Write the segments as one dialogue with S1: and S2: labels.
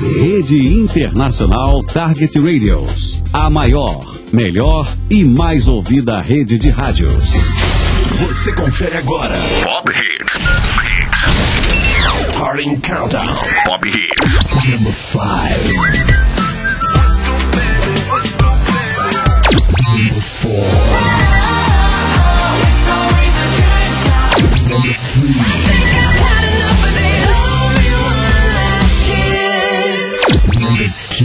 S1: Rede Internacional Target Radios. A maior, melhor e mais ouvida rede de rádios.
S2: Você confere agora Pop Hits. Starting Countdown. Pop Hits. Number 5. Number 4. Number 3. Number 2.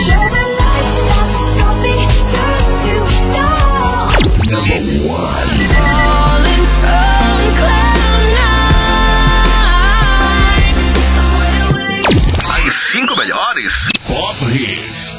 S2: Number 1. As 5 melhores Pop Hits.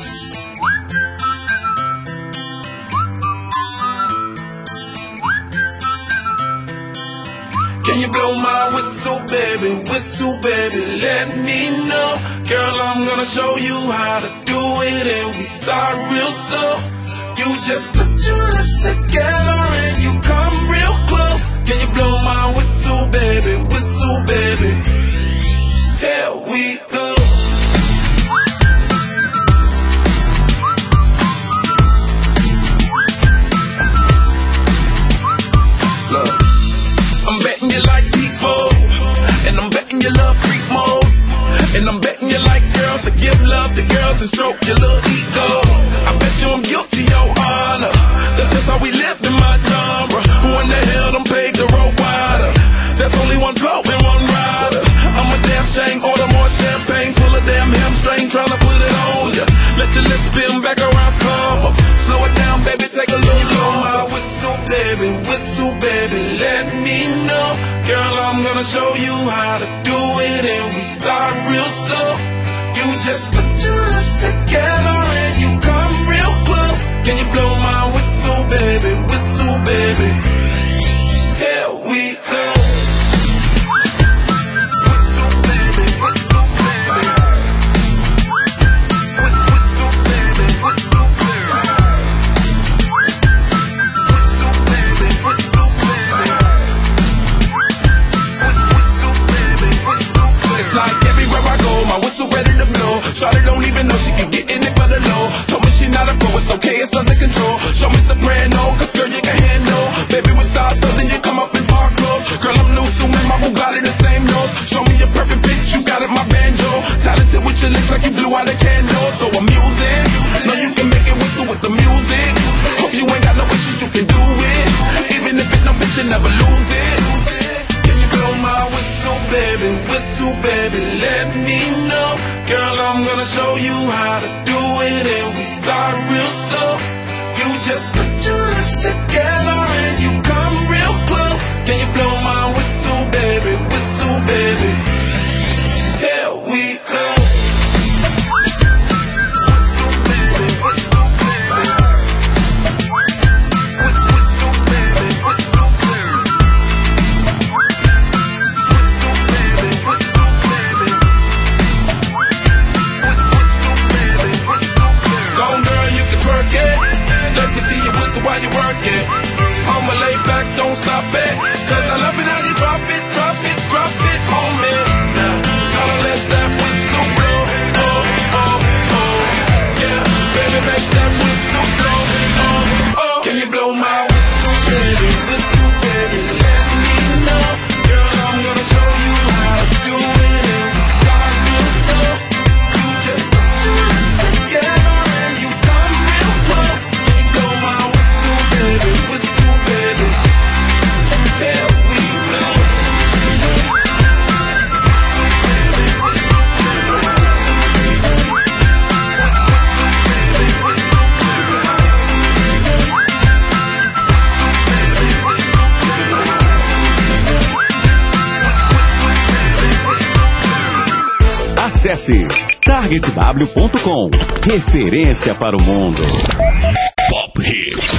S3: Can you blow my whistle, baby, let me know. Girl, I'm gonna show you how to do it, and we start real slow. You just put your lips together and you come real close. Can you blow my whistle, baby, here we go. Look, I'm betting you like people, and I'm betting you love freak mode, and I'm betting you like girls to give love to girls and stroke your little ego. I bet you I'm guilty, your honor. That's just how we live in my genre. Who in the hell done paved the road wider? There's only one blow and one rider. I'm a damn shame, order more champagne, full of damn hamstring, tryna put it on ya. Let your lips spin back around, come up. Slow it down, baby, take a little blow my whistle, baby, let me know. Girl, I'm gonna show you how to do it, and we start real slow. You just put your lips together and you come real close. Can you blow my whistle, baby, here we go. Shawty don't even know she can get in it for the low. Told me she not a pro, it's okay, it's under control. Show me soprano, cause girl you can handle. Baby with stars, so then you come up in park clothes. Girl I'm new, so man, my Bugatti the same nose. Show me a perfect pitch, you got it, my banjo. Talented with your lips like you blew out a candle. So I'm using, know you can make it whistle with the music. Hope you ain't got no issues, you can do it. Even if it's no bitch, you never lose it. Can you blow my whistle, baby, let me know. Girl, I'm gonna show you how to do it, and we start real slow. You just put your lips together and you come real close. Can you blow my whistle, baby, here we go. Let me see you whistle while you work it. I'ma lay back, don't stop it. Cause I love it how you drop it on me. Now, tryna let that whistle blow. Oh, yeah, baby, make that whistle blow. Oh, can you blow my whistle, baby, let me know. Girl, I'm gonna show you how to do it, and we start real slow. You just put your lips together and you come real close. Baby, there we go.
S1: Acesse targetw.com. Referência para o mundo.
S2: Pop Hits.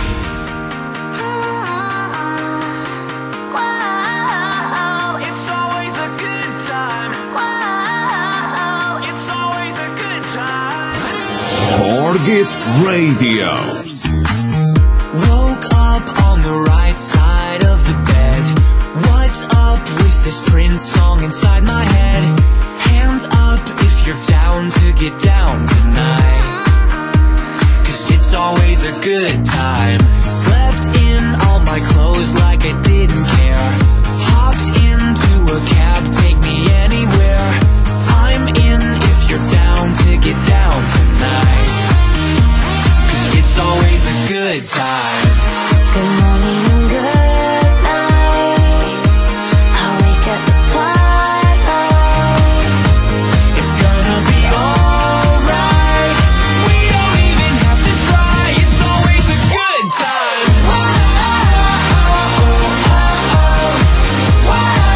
S1: Target Radios.
S4: Woke up on the right side of the bed. What's up with this Prince song inside my head? Hands up up if you're down to get down tonight. 'Cause it's always a good time. Slept in all my clothes like I didn't care. Hopped into a cab, take me anywhere. I'm in if you're down to get down tonight. 'Cause it's always a good time.
S5: Good morning and good night. I wake up at twilight.
S4: It's gonna be alright. We don't even have to try. It's always a good time. Whoa, oh, oh, oh, oh. Whoa.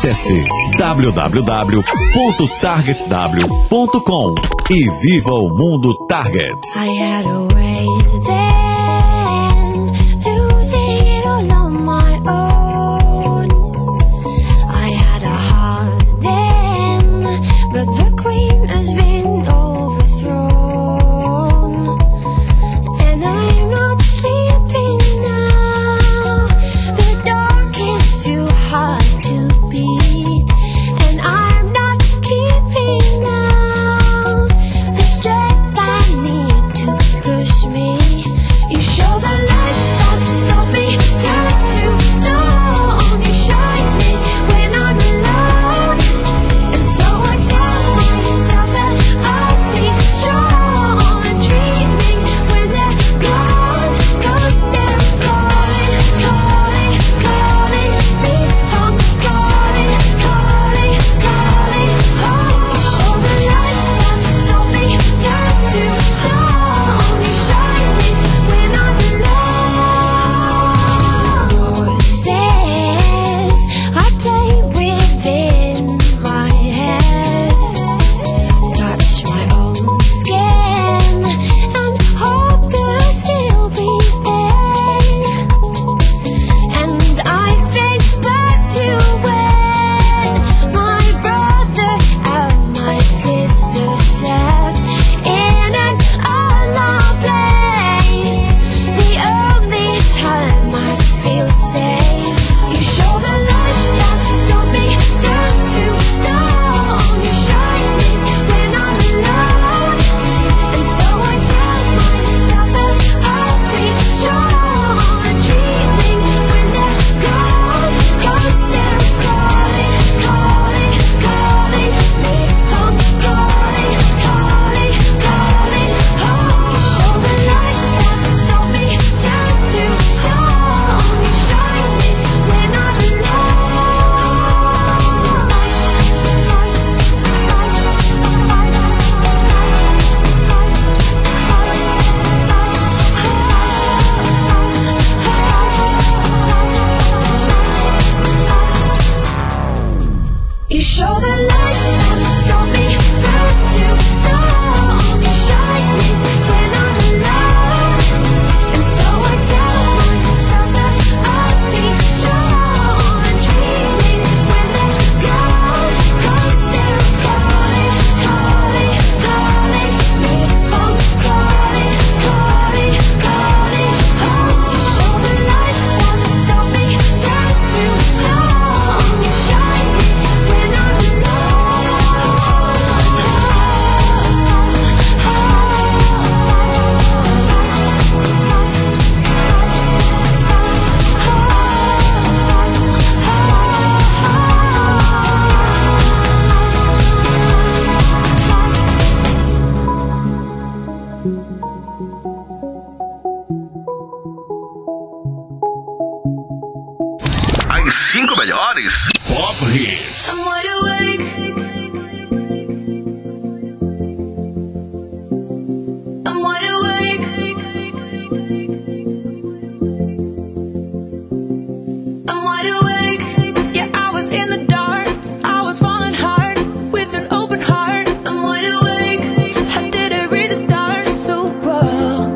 S1: Acesse www.targetw.com e viva o mundo Target.
S5: I had a way then, losing it all on my own. I had a heart then, but the queen has been overthrown. And I'm not sleeping now, the dark is too hard to beat. And I'm not keeping now the strength I need to push me. You show the lights that stop me, turn to stone. You shine me when I'm alone, and so I tell myself that I'll be strong. Dreaming when they're gone, 'cause they're calling, calling, calling me home, calling, calling, calling home. You show the lights that stop me, turn to stone. You shine me when I'm alone. Noises I play within my head, touch my own skin and hope they'll still be there. And I think back to when my brother and my sister slept in an unloved place. The only time I feel safe. You show the lights that stop me, turn to stone. You shine me when I'm alone, and so I tell myself that I'll be strong. Dreaming when they're gone, 'cause they're calling, calling, calling me home, calling, calling, calling home. You show the lights that stop me, turn to stone. You shine me when I'm You show the lights that stop me, turn to stone. You shine me when I'm alone, and so I tell myself that I'll be strong. Dreaming when they're gone, 'cause they're calling, calling, calling me home, calling, calling, calling home. You show the lights that stop me, turn to stone. You shine me when I'm
S2: As 5 melhores Pop Hits.
S5: I'm wide awake. I'm wide awake. I'm wide awake. Yeah, I was in the dark. I was falling hard with an open heart. I'm wide awake. How did I read the stars so well?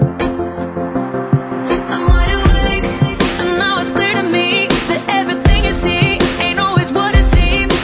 S5: I'm wide awake, and now it's clear to me that everything you see ain't always what it seems.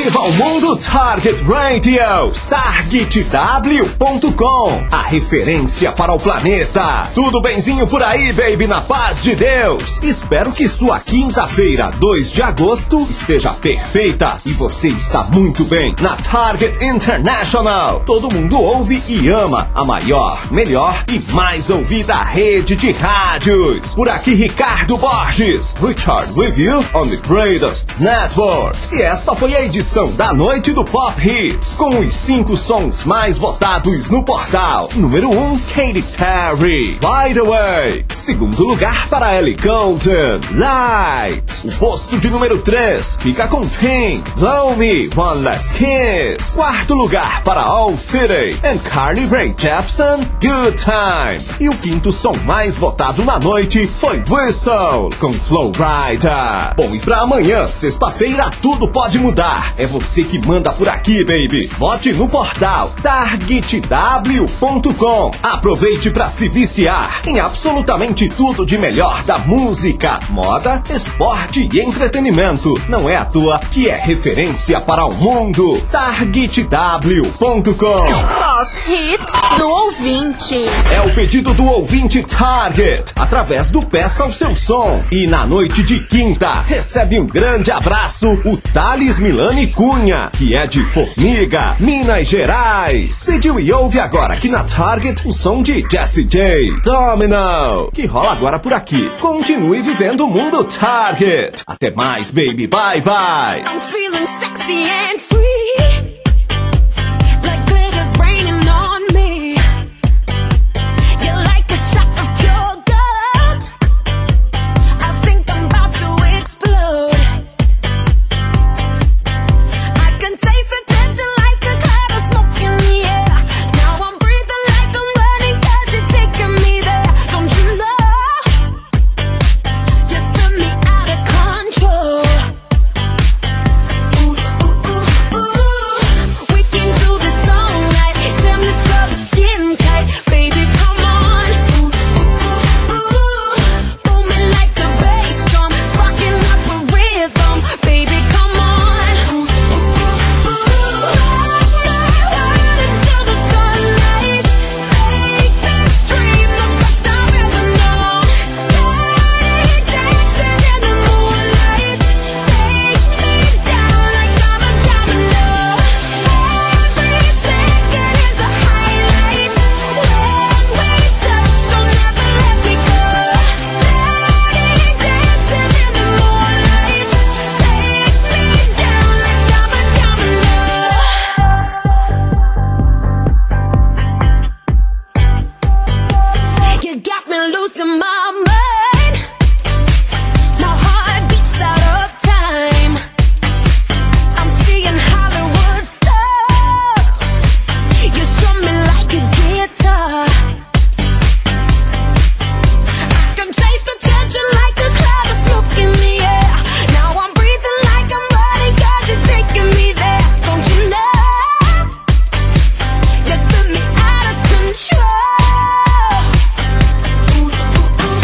S6: Viva o mundo Target Radio, targetw.com, a referência para o planeta. Tudo benzinho por aí, baby, na paz de Deus. Espero que sua quinta-feira, 2 de agosto, esteja perfeita e você está muito bem na Target International. Todo mundo ouve e ama a maior, melhor e mais ouvida rede de rádios. Por aqui, Ricardo Borges, Richard with you on the greatest network. E esta foi a edição da noite do Pop Hits, com os 5 sons mais votados no portal. Número 1, Katy Perry, By the Way. Segundo lugar para Ellie Goulding, Lights. O posto de número 3 fica com Pink, Blow Me, One Last Kiss. Quarto lugar para All City and Carly Rae Jepsen, Good Time. E o quinto som mais votado na noite foi Whistle, com Flow Rider. Bom, e pra amanhã, sexta-feira, tudo pode mudar. É você que manda por aqui, baby. Vote no portal targetw.com. Aproveite pra se viciar em absolutamente tudo de melhor da música, moda, esporte e entretenimento. Não é à toa que é referência para o mundo. targetw.com.
S7: Pop Hit do ouvinte.
S6: É o pedido do ouvinte Target, através do Peça o Seu Som. E na noite de quinta, recebe um grande abraço o Thales Milani Cunha, que é de Formiga, Minas Gerais. Pediu e ouve agora aqui na Target o som de Jessie J, Domino, que rola agora por aqui. Continue vivendo o mundo Target. Até mais, baby. Bye, bye.
S5: I'm feeling sexy and free, like glitters raining on me. You're like a shot of pure gold. I think I'm about to explode. I can taste the tension like a cloud of smoke in the air. Now I'm breathing like I'm running 'cause you're taking me there. Don't you know? You spin me out of control. Ooh, ooh, ooh, ooh. We can do this all night. Damn, this love is skin tight. Baby, come on. Ooh, ooh, ooh, ooh. Booming like a bass drum, sparking up a rhythm. Baby, come on. Ooh, ooh, ooh, ooh. Rock my world until the sunlight. Make this dream the best I've ever known. Dirty dancing in the moonlight. Take me down like I'm a domino. Every second is a highlight. When we touch, don't ever let me go. Dirty dancing in the moonlight. Take me down like I'm a domino. You got me losing my mind. My heart beats out of time. I'm seeing Hollywood stars. You strum me like a guitar. I can taste the tension like a cloud of smoke in the air. Now I'm breathing like I'm running 'cause you're taking me there. Don't you know? You spin me out of control. Ooh, ooh, ooh,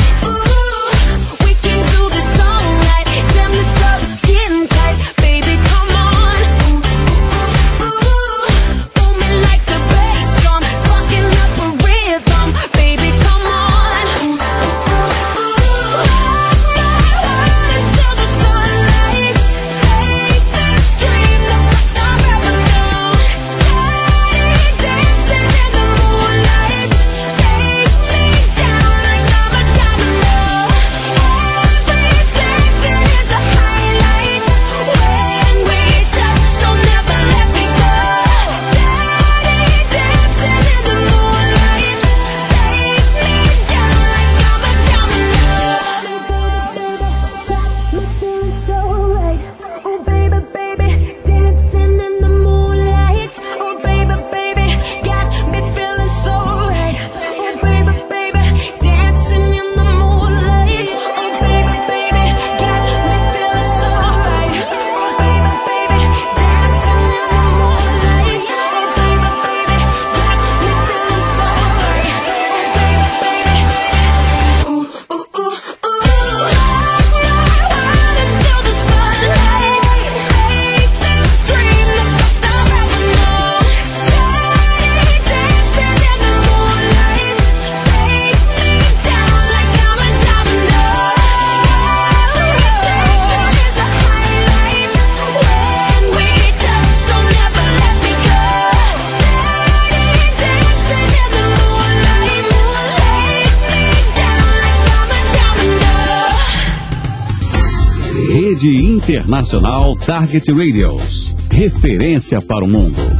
S1: Rede Internacional Target Radios. Referência para o mundo.